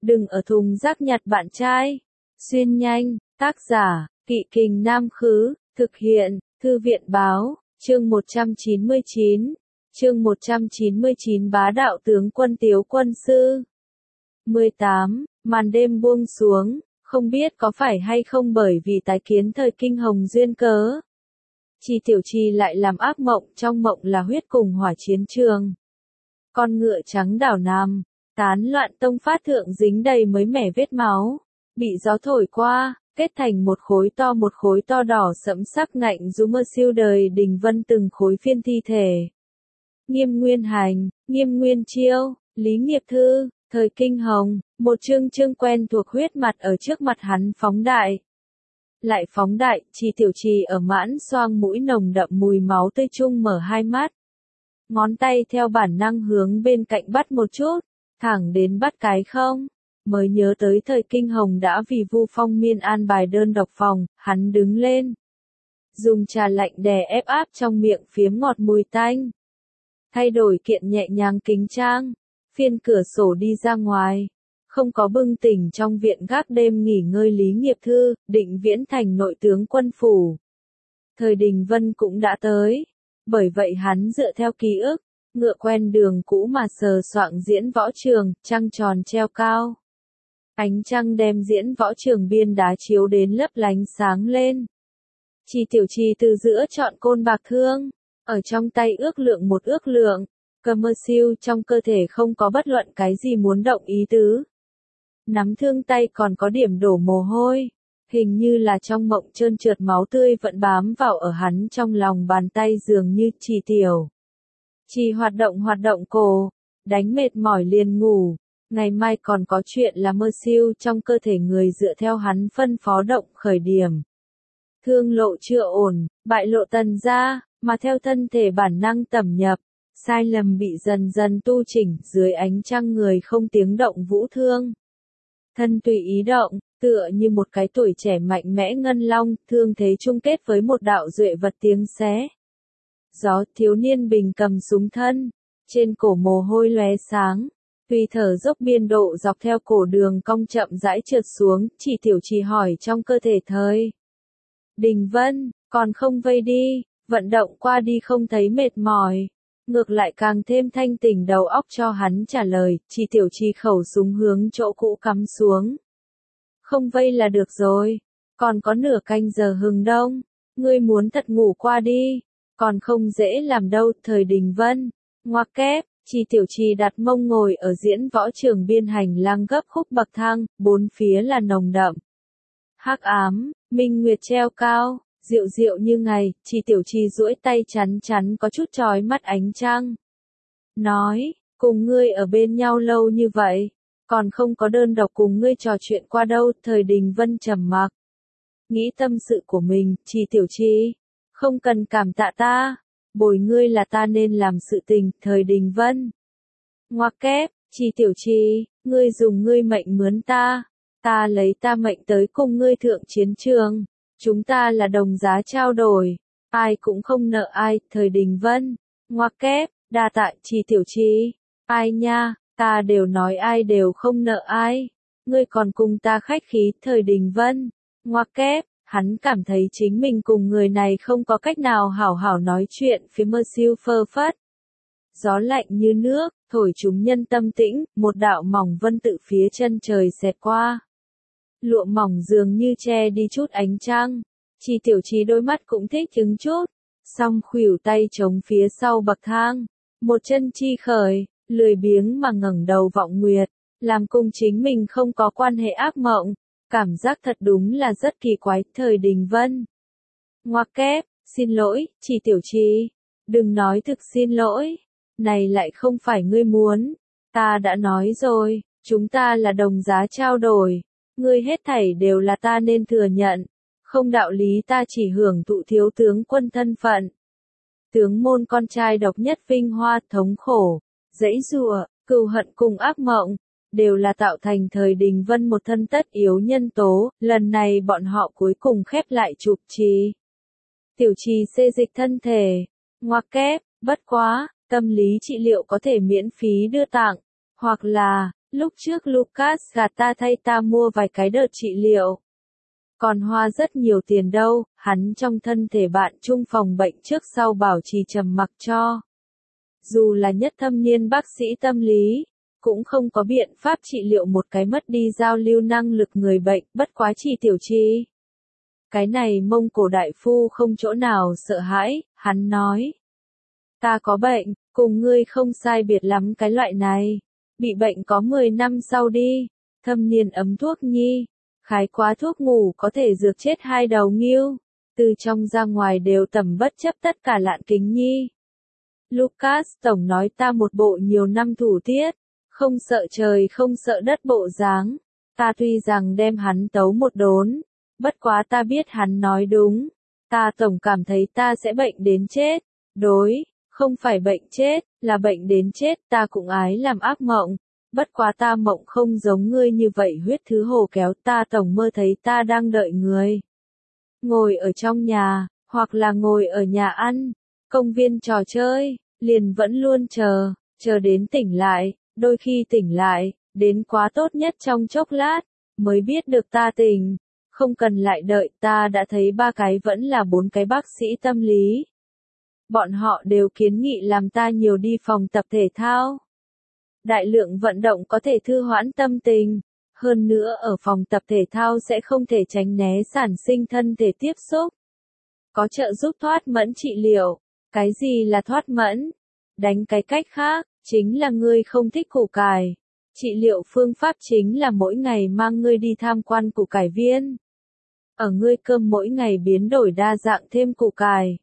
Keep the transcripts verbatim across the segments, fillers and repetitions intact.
đừng ở thùng rác nhặt bạn trai. Xuyên nhanh, tác giả, Kỵ Kình Nam Khứ, thực hiện, Thư viện Báo, chương một trăm chín mươi chín, chương một trăm chín mươi chín Bá đạo tướng quân Tiếu quân sư. mười tám, màn đêm buông xuống, không biết có phải hay không bởi vì tái kiến thời kinh hồng duyên cớ. Chi Tiểu Chi lại làm ác mộng, trong mộng là huyết cùng hỏa chiến trường. Con ngựa trắng đảo nằm, tán loạn tông phát thượng dính đầy mới mẻ vết máu, bị gió thổi qua, kết thành một khối to một khối to đỏ sẫm sắc ngạnh rú mơ siêu đời Đình Vân từng khối phiên thi thể. Nghiêm Nguyên Hành, Nghiêm Nguyên Chiêu, Lý Nghiệp Thư, thời kinh hồng, một chương chương quen thuộc huyết mặt ở trước mặt hắn phóng đại. Lại phóng đại, Chi Tiểu Chi ở mãn xoang mũi nồng đậm mùi máu tươi chung mở hai mắt. Ngón tay theo bản năng hướng bên cạnh bắt một chút, thẳng đến bắt cái không. Mới nhớ tới thời kinh hồng đã vì Vu Phong Miên an bài đơn độc phòng, hắn đứng lên. Dùng trà lạnh đè ép áp trong miệng phiếm ngọt mùi tanh. Thay đổi kiện nhẹ nhàng kính trang, phiên cửa sổ đi ra ngoài. Không có bưng tỉnh trong viện gác đêm nghỉ ngơi Lý Nghiệp Thư, Định Viễn thành nội tướng quân phủ. Thời Đình Vân cũng đã tới. Bởi vậy hắn dựa theo ký ức, ngựa quen đường cũ mà sờ soạng diễn võ trường, trăng tròn treo cao. Ánh trăng đem diễn võ trường biên đá chiếu đến lấp lánh sáng lên. Chi Tiểu Chi từ giữa chọn côn bạc thương, ở trong tay ước lượng một ước lượng, cầm mơ siêu trong cơ thể không có bất luận cái gì muốn động ý tứ. Nắm thương tay còn có điểm đổ mồ hôi, hình như là trong mộng trơn trượt máu tươi vẫn bám vào ở hắn trong lòng bàn tay dường như Chi Tiểu. Chi hoạt động hoạt động cổ, đánh mệt mỏi liền ngủ. Ngày mai còn có chuyện là mơ siêu trong cơ thể người dựa theo hắn phân phó động khởi điểm. Thương lộ chưa ổn, bại lộ tần ra, mà theo thân thể bản năng tẩm nhập, sai lầm bị dần dần tu chỉnh dưới ánh trăng người không tiếng động vũ thương. Thân tùy ý động, tựa như một cái tuổi trẻ mạnh mẽ ngân long, thương thế chung kết với một đạo duệ vật tiếng xé. Gió thiếu niên bình cầm súng thân, trên cổ mồ hôi lóe sáng. Tùy thở dốc biên độ dọc theo cổ đường cong chậm rãi trượt xuống, Chỉ Tiểu Chi hỏi trong cơ thể thời. Đình Vân, còn không vây đi, vận động qua đi không thấy mệt mỏi. Ngược lại càng thêm thanh tỉnh đầu óc cho hắn trả lời, Chỉ Tiểu Chi khẩu súng hướng chỗ cũ cắm xuống. Không vây là được rồi, còn có nửa canh giờ hừng đông, ngươi muốn thật ngủ qua đi, còn không dễ làm đâu, thời Đình Vân, ngoặc kép. Chi Tiểu Chi đặt mông ngồi ở diễn võ trường biên hành lang gấp khúc bậc thang, bốn phía là nồng đậm. Hắc ám, minh nguyệt treo cao, dịu dịu như ngày, Chi Tiểu Chi duỗi tay chắn chắn có chút chói mắt ánh trăng. Nói, cùng ngươi ở bên nhau lâu như vậy, còn không có đơn độc cùng ngươi trò chuyện qua đâu, thời Đình Vân trầm mặc. Nghĩ tâm sự của mình, Chi Tiểu Chi, không cần cảm tạ ta. Bồi ngươi là ta nên làm sự tình, thời Đình Vân. Ngoặc kép, Chi Tiểu Chi, ngươi dùng ngươi mệnh mướn ta, ta lấy ta mệnh tới cùng ngươi thượng chiến trường, chúng ta là đồng giá trao đổi, ai cũng không nợ ai, thời Đình Vân. Ngoặc kép, đa tạ, Chi Tiểu Chi, ai nha, ta đều nói ai đều không nợ ai, ngươi còn cùng ta khách khí, thời Đình Vân. Ngoặc kép. Hắn cảm thấy chính mình cùng người này không có cách nào hảo hảo nói chuyện, phía mơ siêu phơ phất. Gió lạnh như nước, thổi chúng nhân tâm tĩnh, một đạo mỏng vân tự phía chân trời xẹt qua. Lụa mỏng dường như che đi chút ánh trăng, Chi Tiểu Chi đôi mắt cũng thích chứng chút, song khuỷu tay chống phía sau bậc thang, một chân chi khởi, lười biếng mà ngẩng đầu vọng nguyệt, làm cùng chính mình không có quan hệ ác mộng. Cảm giác thật đúng là rất kỳ quái, thời Đình Vân. Ngoặc kép, xin lỗi, Chi Tiểu Chi, đừng nói thực xin lỗi, này lại không phải ngươi muốn, ta đã nói rồi, chúng ta là đồng giá trao đổi, ngươi hết thảy đều là ta nên thừa nhận, không đạo lý ta chỉ hưởng thụ thiếu tướng quân thân phận. Tướng môn con trai độc nhất vinh hoa, thống khổ, dãy giụa, cừu hận cùng ác mộng. Đều là tạo thành thời Đình Vân một thân tất yếu nhân tố, lần này bọn họ cuối cùng khép lại chụp Chi. Tiểu Chi xê dịch thân thể, ngoặc kép, bất quá, tâm lý trị liệu có thể miễn phí đưa tặng, hoặc là, Lúc trước Lucas gạt ta thay ta mua vài cái đợt trị liệu. Còn hoa rất nhiều tiền đâu, hắn trong thân thể bạn chung phòng bệnh trước sau bảo trì trầm mặc cho. Dù là nhất thâm niên bác sĩ tâm lý, cũng không có biện pháp trị liệu một cái mất đi giao lưu năng lực người bệnh, bất quá chỉ tiểu trì. Cái này Mông Cổ đại phu không chỗ nào sợ hãi, hắn nói. Ta có bệnh, cùng ngươi không sai biệt lắm cái loại này. Bị bệnh có mười năm sau đi, thâm niên ấm thuốc nhi, khái quá thuốc ngủ có thể dược chết hai đầu nghiêu, từ trong ra ngoài đều tầm bất chấp tất cả lạn kính nhi. Lucas tổng nói ta một bộ nhiều năm thủ tiết, không sợ trời không sợ đất bộ dáng, ta tuy rằng đem hắn tấu một đốn, bất quá ta biết hắn nói đúng, ta tổng cảm thấy ta sẽ bệnh đến chết, đối. Không phải bệnh chết, là bệnh đến chết, ta cũng ái làm ác mộng. Bất quá ta mộng không giống ngươi như vậy huyết thứ hồ kéo ta tổng mơ thấy ta đang đợi người. Ngồi ở trong nhà, hoặc là ngồi ở nhà ăn, công viên trò chơi, liền vẫn luôn chờ, chờ đến tỉnh lại, đôi khi tỉnh lại, đến quá tốt nhất trong chốc lát, mới biết được ta tỉnh. Không cần lại đợi ta đã thấy ba cái vẫn là bốn cái bác sĩ tâm lý. Bọn họ đều kiến nghị làm ta nhiều đi phòng tập thể thao. Đại lượng vận động có thể thư hoãn tâm tình. Hơn nữa ở phòng tập thể thao sẽ không thể tránh né sản sinh thân thể tiếp xúc. Có trợ giúp thoát mẫn trị liệu. Cái gì là thoát mẫn? Đánh cái cách khác, chính là ngươi không thích củ cải. Trị liệu phương pháp chính là mỗi ngày mang ngươi đi tham quan củ cải viên. Ở ngươi cơm mỗi ngày biến đổi đa dạng thêm củ cải.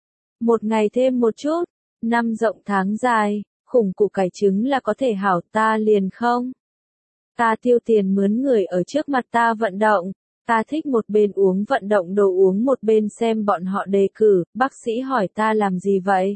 Một ngày thêm một chút, năm rộng tháng dài, khủng củ cải trứng là có thể hảo ta liền không? Ta tiêu tiền mướn người ở trước mặt ta vận động, ta thích một bên uống vận động đồ uống một bên xem bọn họ đề cử, bác sĩ hỏi ta làm gì vậy?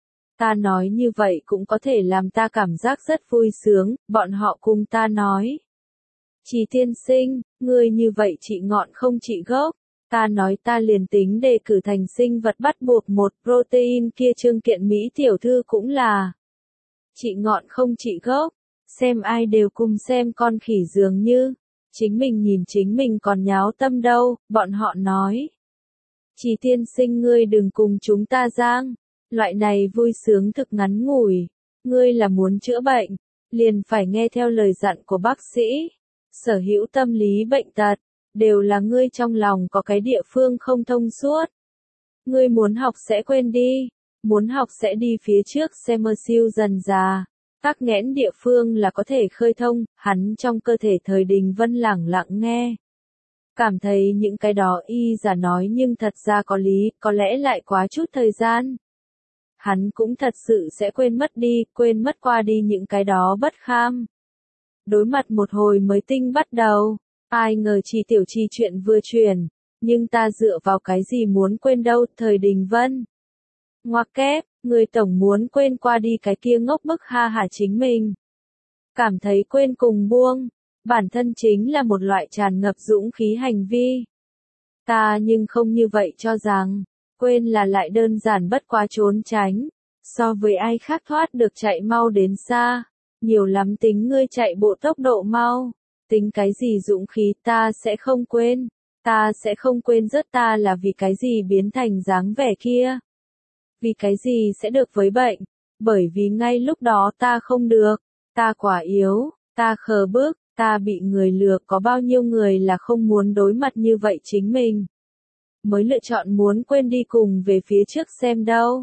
Ta nói như vậy cũng có thể làm ta cảm giác rất vui sướng, bọn họ cùng ta nói. Chỉ tiên sinh, ngươi như vậy trị ngọn không trị gốc. Ta nói ta liền tính đề cử thành sinh vật bắt buộc một protein kia Trương Kiện Mỹ tiểu thư cũng là trị ngọn không trị gốc, xem ai đều cùng xem con khỉ dường như, chính mình nhìn chính mình còn nháo tâm đâu, bọn họ nói. Chỉ tiên sinh ngươi đừng cùng chúng ta giang, loại này vui sướng thực ngắn ngủi, ngươi là muốn chữa bệnh, liền phải nghe theo lời dặn của bác sĩ, sở hữu tâm lý bệnh tật. Đều là ngươi trong lòng có cái địa phương không thông suốt. Ngươi muốn học sẽ quên đi, muốn học sẽ đi phía trước xem mơ siêu dần già. Tắc nghẽn địa phương là có thể khơi thông, hắn trong cơ thể thời Đình Vân lẳng lặng nghe. Cảm thấy những cái đó y giả nói nhưng thật ra có lý, có lẽ lại quá chút thời gian. Hắn cũng thật sự sẽ quên mất đi, quên mất qua đi những cái đó bất kham. Đối mặt một hồi mới tinh bắt đầu. Ai ngờ chỉ tiểu trì chuyện vừa chuyển, nhưng ta dựa vào cái gì muốn quên đâu, thời Đình Vân. Ngoặc kép, người tổng muốn quên qua đi cái kia ngốc bức ha hả chính mình. Cảm thấy quên cùng buông, bản thân chính là một loại tràn ngập dũng khí hành vi. Ta nhưng không như vậy cho rằng, quên là lại đơn giản bất quá trốn tránh, so với ai khác thoát được chạy mau đến xa, nhiều lắm tính ngươi chạy bộ tốc độ mau. Tính cái gì dũng khí ta sẽ không quên, ta sẽ không quên rất ta là vì cái gì biến thành dáng vẻ kia. Vì cái gì sẽ được với bệnh, bởi vì ngay lúc đó ta không được, ta quá yếu, ta khờ bước, ta bị người lừa, có bao nhiêu người là không muốn đối mặt như vậy chính mình. Mới lựa chọn muốn quên đi cùng về phía trước xem đâu.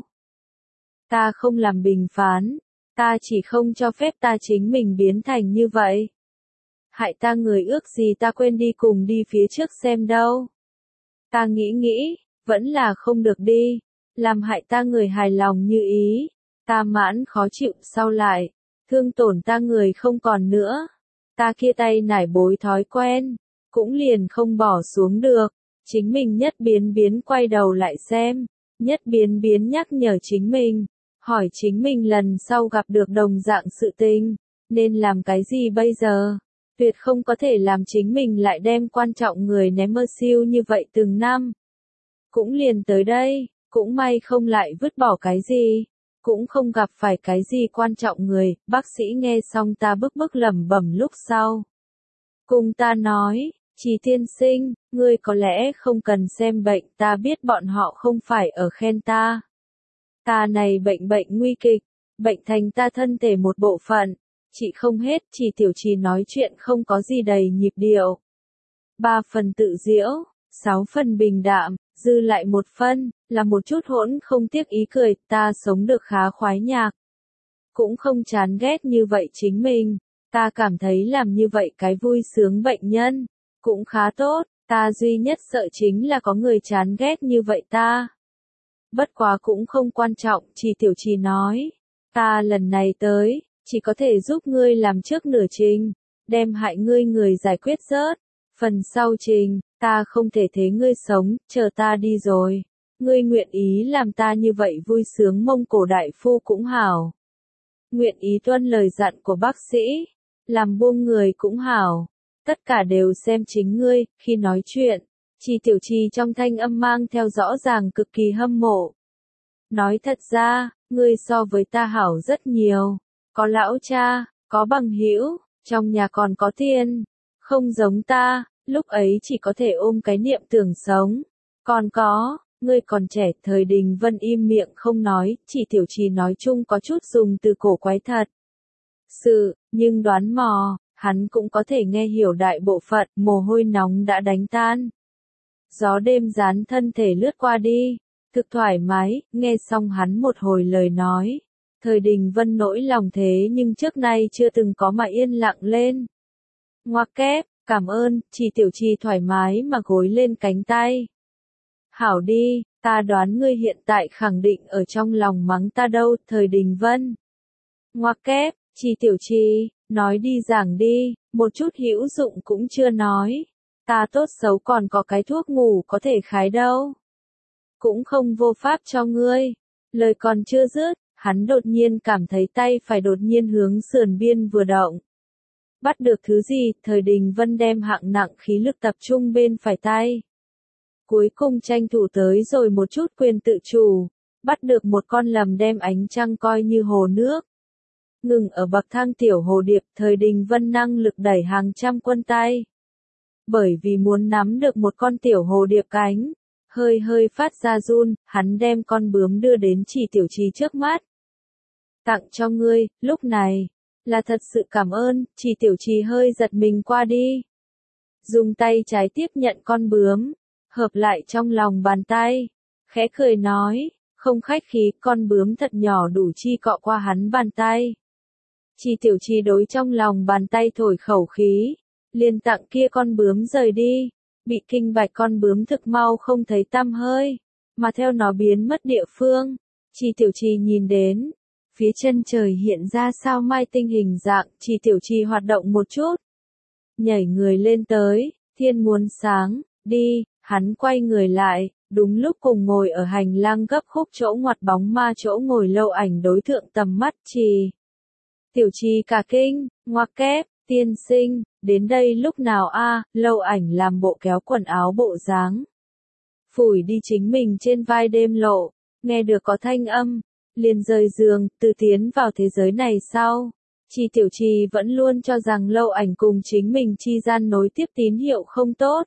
Ta không làm bình phán, ta chỉ không cho phép ta chính mình biến thành như vậy. Hại ta người ước gì ta quên đi cùng đi phía trước xem đâu. Ta nghĩ nghĩ, vẫn là không được đi, làm hại ta người hài lòng như ý, ta mãn khó chịu sau lại, thương tổn ta người không còn nữa, ta kia tay nải bối thói quen, cũng liền không bỏ xuống được, chính mình nhất biến biến quay đầu lại xem, nhất biến biến nhắc nhở chính mình, hỏi chính mình lần sau gặp được đồng dạng sự tình, nên làm cái gì bây giờ? Tuyệt không có thể làm chính mình lại đem quan trọng người ném mơ siêu như vậy từng năm. Cũng liền tới đây, cũng may không lại vứt bỏ cái gì. cũng không gặp phải cái gì quan trọng người, bác sĩ nghe xong ta bức bức lẩm bẩm lúc sau. Cùng ta nói, Trì tiên sinh, ngươi có lẽ không cần xem bệnh, ta biết bọn họ không phải ở khen ta. Ta này bệnh bệnh nguy kịch, bệnh thành ta thân thể một bộ phận, chị không hết, Trì tiểu Trì nói chuyện không có gì đầy nhịp điệu. Ba phần tự diễu, sáu phần bình đạm, dư lại một phân, là một chút hỗn không tiếc ý cười, ta sống được khá khoái nhạc. Cũng không chán ghét như vậy chính mình, ta cảm thấy làm như vậy cái vui sướng bệnh nhân, cũng khá tốt, ta duy nhất sợ chính là có người chán ghét như vậy ta. Bất quá cũng không quan trọng, Trì tiểu Trì nói, ta lần này tới, chỉ có thể giúp ngươi làm trước nửa trình, đem hại ngươi người giải quyết rớt, phần sau trình, ta không thể thế ngươi sống, chờ ta đi rồi. Ngươi nguyện ý làm ta như vậy vui sướng Mông Cổ đại phu cũng hảo. Nguyện ý tuân lời dặn của bác sĩ, làm buông người cũng hảo. Tất cả đều xem chính ngươi, khi nói chuyện, Trì tiểu Trì trong thanh âm mang theo rõ ràng cực kỳ hâm mộ. Nói thật ra, ngươi so với ta hảo rất nhiều, có lão cha, có bằng hữu, trong nhà còn có tiền, không giống ta, lúc ấy chỉ có thể ôm cái niệm tưởng sống. Còn có, ngươi còn trẻ, Thời Đình Vân im miệng không nói, Trì tiểu Trì nói chung có chút dùng từ cổ quái thật. Sự, nhưng đoán mò, hắn cũng có thể nghe hiểu đại bộ phận, mồ hôi nóng đã đánh tan. Gió đêm dán thân thể lướt qua đi, thực thoải mái, nghe xong hắn một hồi lời nói. Thời Đình Vân nỗi lòng thế nhưng trước nay chưa từng có mà yên lặng lên. Ngoặc kép, cảm ơn, Trì tiểu Trì thoải mái mà gối lên cánh tay. Hảo đi, ta đoán ngươi hiện tại khẳng định ở trong lòng mắng ta đâu, Thời Đình Vân. Ngoặc kép, Trì tiểu Trì, nói đi giảng đi, một chút hữu dụng cũng chưa nói. Ta tốt xấu còn có cái thuốc ngủ có thể khái đâu. Cũng không vô pháp cho ngươi. Lời còn chưa dứt, hắn đột nhiên cảm thấy tay phải đột nhiên hướng sườn biên vừa động. Bắt được thứ gì, Thời Đình Vân đem hạng nặng khí lực tập trung bên phải tay. Cuối cùng tranh thủ tới rồi một chút quyền tự chủ, bắt được một con lầm đem ánh trăng coi như hồ nước. Ngừng ở bậc thang tiểu hồ điệp, Thời Đình Vân năng lực đẩy hàng trăm quân tay. Bởi vì muốn nắm được một con tiểu hồ điệp cánh, hơi hơi phát ra run, hắn đem con bướm đưa đến Trì tiểu Trì trước mắt. Tặng cho ngươi, lúc này, là thật sự cảm ơn, Trì tiểu Trì hơi giật mình qua đi. Dùng tay trái tiếp nhận con bướm, hợp lại trong lòng bàn tay, khẽ cười nói, không khách khí, con bướm thật nhỏ đủ chi cọ qua hắn bàn tay. Trì tiểu Trì đối trong lòng bàn tay thổi khẩu khí, liền tặng kia con bướm rời đi, bị kinh bạch con bướm thực mau không thấy tăm hơi, mà theo nó biến mất địa phương, Trì tiểu Trì nhìn đến, phía chân trời hiện ra sao mai tinh hình dạng, Trì tiểu Trì hoạt động một chút, nhảy người lên tới, thiên muốn sáng, đi, hắn quay người lại, đúng lúc cùng ngồi ở hành lang gấp khúc chỗ ngoặt bóng ma chỗ ngồi Lâu Ảnh đối thượng tầm mắt Trì tiểu Trì cả kinh, ngoặc kép, tiên sinh, đến đây lúc nào a? Lâu Ảnh làm bộ kéo quần áo bộ dáng, phủi đi chính mình trên vai đêm lộ, nghe được có thanh âm, liền rời giường, từ tiến vào thế giới này sau. Trì tiểu Trì vẫn luôn cho rằng Lâu Ảnh cùng chính mình chi gian nối tiếp tín hiệu không tốt.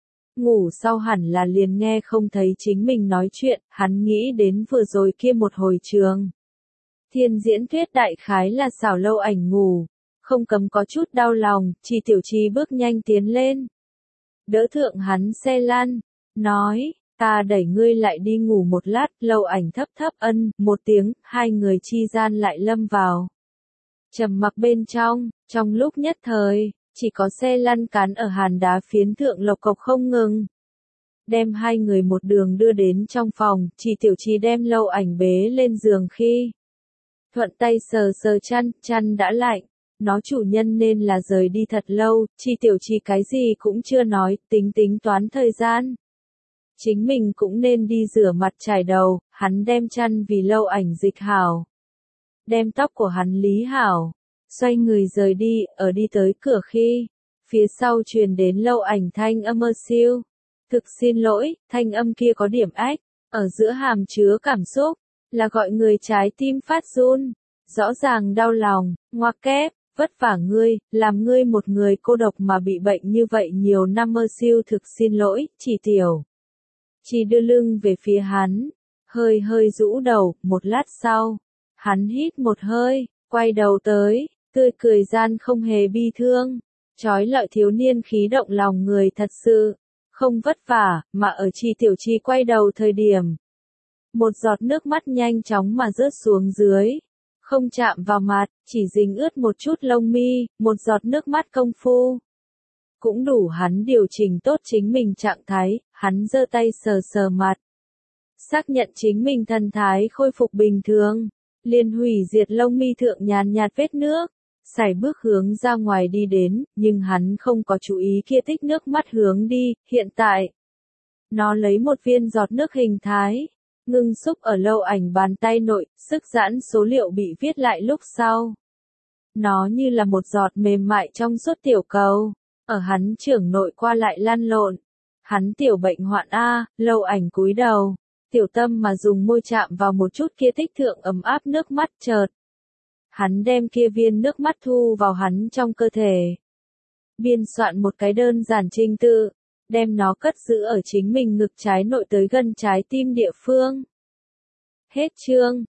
Ngủ sau hẳn là liền nghe không thấy chính mình nói chuyện, hắn nghĩ đến vừa rồi kia một hồi trường. Thiên diễn thuyết đại khái là xảo Lâu Ảnh ngủ, không cấm có chút đau lòng, Trì tiểu Trì bước nhanh tiến lên. Đỡ thượng hắn xe lăn, nói, ta đẩy ngươi lại đi ngủ một lát, Lâu Ảnh thấp thấp ân, một tiếng, hai người chi gian lại lâm vào. Trầm mặc bên trong, trong lúc nhất thời, chỉ có xe lăn cán ở hàn đá phiến thượng lộc cộc không ngừng. Đem hai người một đường đưa đến trong phòng, Trì tiểu Trì đem Lâu Ảnh bế lên giường khi. Thuận tay sờ sờ chăn, chăn đã lạnh, nó chủ nhân nên là rời đi thật lâu, Trì tiểu Trì cái gì cũng chưa nói, tính tính toán thời gian. Chính mình cũng nên đi rửa mặt trải đầu, hắn đem chăn vì Lâu Ảnh dịch hảo. Đem tóc của hắn lý hảo, xoay người rời đi, ở đi tới cửa khi, phía sau truyền đến Lâu Ảnh thanh âm ơ siêu. Thực xin lỗi, thanh âm kia có điểm ách, ở giữa hàm chứa cảm xúc, là gọi người trái tim phát run, rõ ràng đau lòng, ngoặc kép, vất vả ngươi, làm ngươi một người cô độc mà bị bệnh như vậy nhiều năm mơ siêu thực xin lỗi, chỉ tiểu. Chỉ đưa lưng về phía hắn, hơi hơi rũ đầu, một lát sau, hắn hít một hơi, quay đầu tới, tươi cười gian không hề bi thương, trói lọi thiếu niên khí động lòng người thật sự, không vất vả, mà ở Chi Tiểu Chi quay đầu thời điểm. Một giọt nước mắt nhanh chóng mà rớt xuống dưới, không chạm vào mặt, chỉ dính ướt một chút lông mi, một giọt nước mắt công phu. Cũng đủ hắn điều chỉnh tốt chính mình trạng thái, hắn giơ tay sờ sờ mặt. Xác nhận chính mình thần thái khôi phục bình thường, liền hủy diệt lông mi thượng nhàn nhạt vết nước, sải bước hướng ra ngoài đi đến, nhưng hắn không có chú ý kia tích nước mắt hướng đi, hiện tại. Nó lấy một viên giọt nước hình thái, ngưng xúc ở lâu ảnh bàn tay nội, sức giãn số liệu bị viết lại lúc sau. Nó như là một giọt mềm mại trong suốt tiểu cầu, ở hắn trưởng nội qua lại lăn lộn. Hắn tiểu bệnh hoạn A, lâu ảnh cúi đầu, tiểu tâm mà dùng môi chạm vào một chút kia tích thượng ấm áp nước mắt chợt. Hắn đem kia viên nước mắt thu vào hắn trong cơ thể. Biên soạn một cái đơn giản trình tự, đem nó cất giữ ở chính mình ngực trái nội tới gần trái tim địa phương. Hết chương.